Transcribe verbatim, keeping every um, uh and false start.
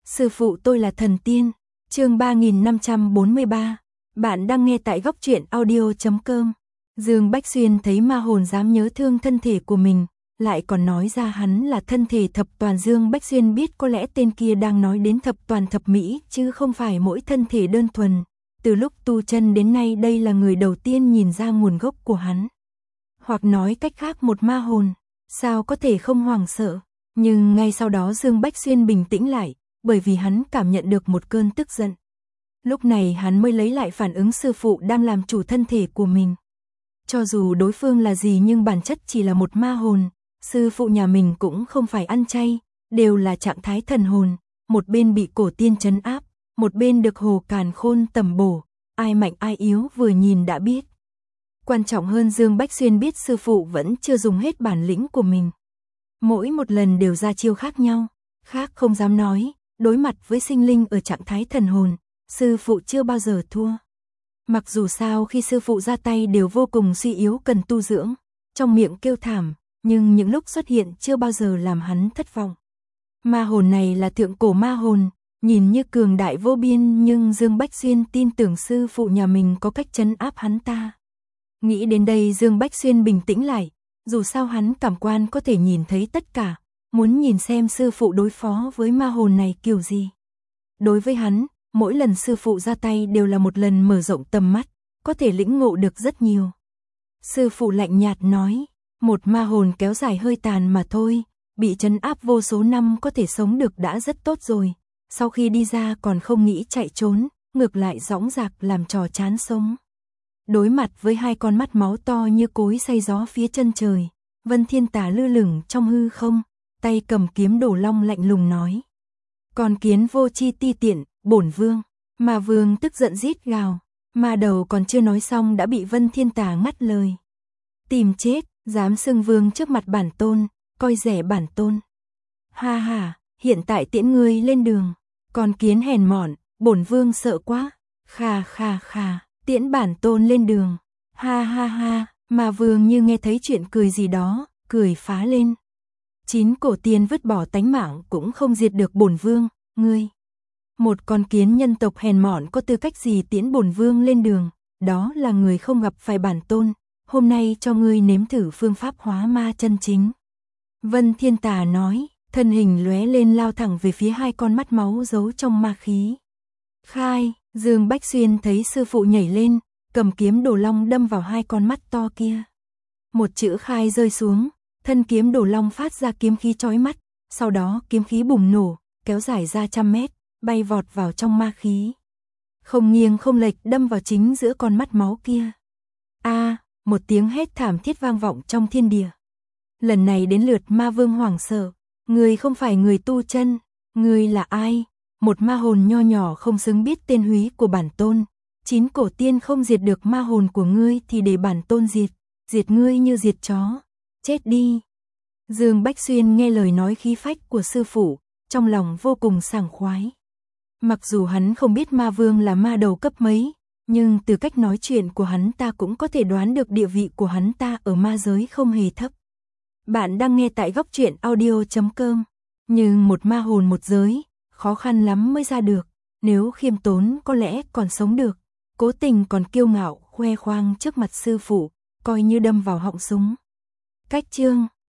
Sư phụ tôi là thần tiên. Chương ba nghìn năm trăm bốn mươi ba. Bạn đang nghe tại góc truyện audio chấm com. Dương Bách Xuyên thấy ma hồn dám nhớ thương thân thể của mình, lại còn nói ra hắn là thân thể thập toàn. Dương Bách Xuyên biết có lẽ tên kia đang nói đến thập toàn thập mỹ chứ không phải mỗi thân thể đơn thuần. Từ lúc tu chân đến nay đây là người đầu tiên nhìn ra nguồn gốc của hắn. Hoặc nói cách khác, một ma hồn, sao có thể không hoảng sợ. Nhưng ngay sau đó Dương Bách Xuyên bình tĩnh lại, bởi vì hắn cảm nhận được một cơn tức giận. Lúc này hắn mới lấy lại phản ứng sư phụ đang làm chủ thân thể của mình. Cho dù đối phương là gì nhưng bản chất chỉ là một ma hồn, sư phụ nhà mình cũng không phải ăn chay, đều là trạng thái thần hồn, một bên bị cổ tiên trấn áp, một bên được Hồ Càn Khôn tầm bổ, ai mạnh ai yếu vừa nhìn đã biết. Quan trọng hơn, Dương Bách Xuyên biết sư phụ vẫn chưa dùng hết bản lĩnh của mình. Mỗi một lần đều ra chiêu khác nhau, khác không dám nói, đối mặt với sinh linh ở trạng thái thần hồn, sư phụ chưa bao giờ thua. Mặc dù sao khi sư phụ ra tay đều vô cùng suy yếu cần tu dưỡng, trong miệng kêu thảm, nhưng những lúc xuất hiện chưa bao giờ làm hắn thất vọng. Ma hồn này là thượng cổ ma hồn, nhìn như cường đại vô biên nhưng Dương Bách Xuyên tin tưởng sư phụ nhà mình có cách trấn áp hắn ta. Nghĩ đến đây Dương Bách Xuyên bình tĩnh lại, dù sao hắn cảm quan có thể nhìn thấy tất cả, muốn nhìn xem sư phụ đối phó với ma hồn này kiểu gì. Đối với hắn, mỗi lần sư phụ ra tay đều là một lần mở rộng tầm mắt, có thể lĩnh ngộ được rất nhiều. Sư phụ lạnh nhạt nói, một ma hồn kéo dài hơi tàn mà thôi, bị trấn áp vô số năm có thể sống được đã rất tốt rồi, sau khi đi ra còn không nghĩ chạy trốn, ngược lại dõng dạc làm trò chán sống. Đối mặt với hai con mắt máu to như cối xay gió phía chân trời, Vân Thiên Tà lơ lửng trong hư không, tay cầm kiếm Đồ Long lạnh lùng nói. Con kiến vô chi ti tiện, bổn vương. Ma vương tức giận rít gào, ma đầu còn chưa nói xong đã bị Vân Thiên Tà ngắt lời. Tìm chết, dám xưng vương trước mặt bản tôn, coi rẻ bản tôn. Ha ha, hiện tại tiễn ngươi lên đường. Con kiến hèn mọn, bổn vương sợ quá. Kha kha kha, tiễn bản tôn lên đường. Ha ha ha, ma vương như nghe thấy chuyện cười gì đó, cười phá lên. Chín cổ tiên vứt bỏ tánh mạng cũng không diệt được bổn vương, ngươi. Một con kiến nhân tộc hèn mọn có tư cách gì tiễn bổn vương lên đường, đó là người không gặp phải bản tôn, hôm nay cho ngươi nếm thử phương pháp hóa ma chân chính. Vân Thiên Tà nói, thân hình lóe lên lao thẳng về phía hai con mắt máu giấu trong ma khí. Khai, Dương Bách Xuyên thấy sư phụ nhảy lên, cầm kiếm Đồ Long đâm vào hai con mắt to kia. Một chữ khai rơi xuống, thân kiếm Đồ Long phát ra kiếm khí chói mắt, sau đó kiếm khí bùng nổ, kéo dài ra trăm mét, bay vọt vào trong ma khí. Không nghiêng không lệch đâm vào chính giữa con mắt máu kia. A, một tiếng hét thảm thiết vang vọng trong thiên địa. Lần này đến lượt ma vương hoảng sợ, ngươi không phải người tu chân, ngươi là ai? Một ma hồn nho nhỏ không xứng biết tên húy của bản tôn, chín cổ tiên không diệt được ma hồn của ngươi thì để bản tôn diệt, diệt ngươi như diệt chó, chết đi. Dương Bách Xuyên nghe lời nói khí phách của sư phụ, trong lòng vô cùng sảng khoái. Mặc dù hắn không biết ma vương là ma đầu cấp mấy, nhưng từ cách nói chuyện của hắn ta cũng có thể đoán được địa vị của hắn ta ở ma giới không hề thấp. Bạn đang nghe tại góc truyện audio chấm com. Nhưng một ma hồn một giới, khó khăn lắm mới ra được, nếu khiêm tốn có lẽ còn sống được, cố tình còn kiêu ngạo khoe khoang trước mặt sư phụ, coi như đâm vào họng súng. Cách chương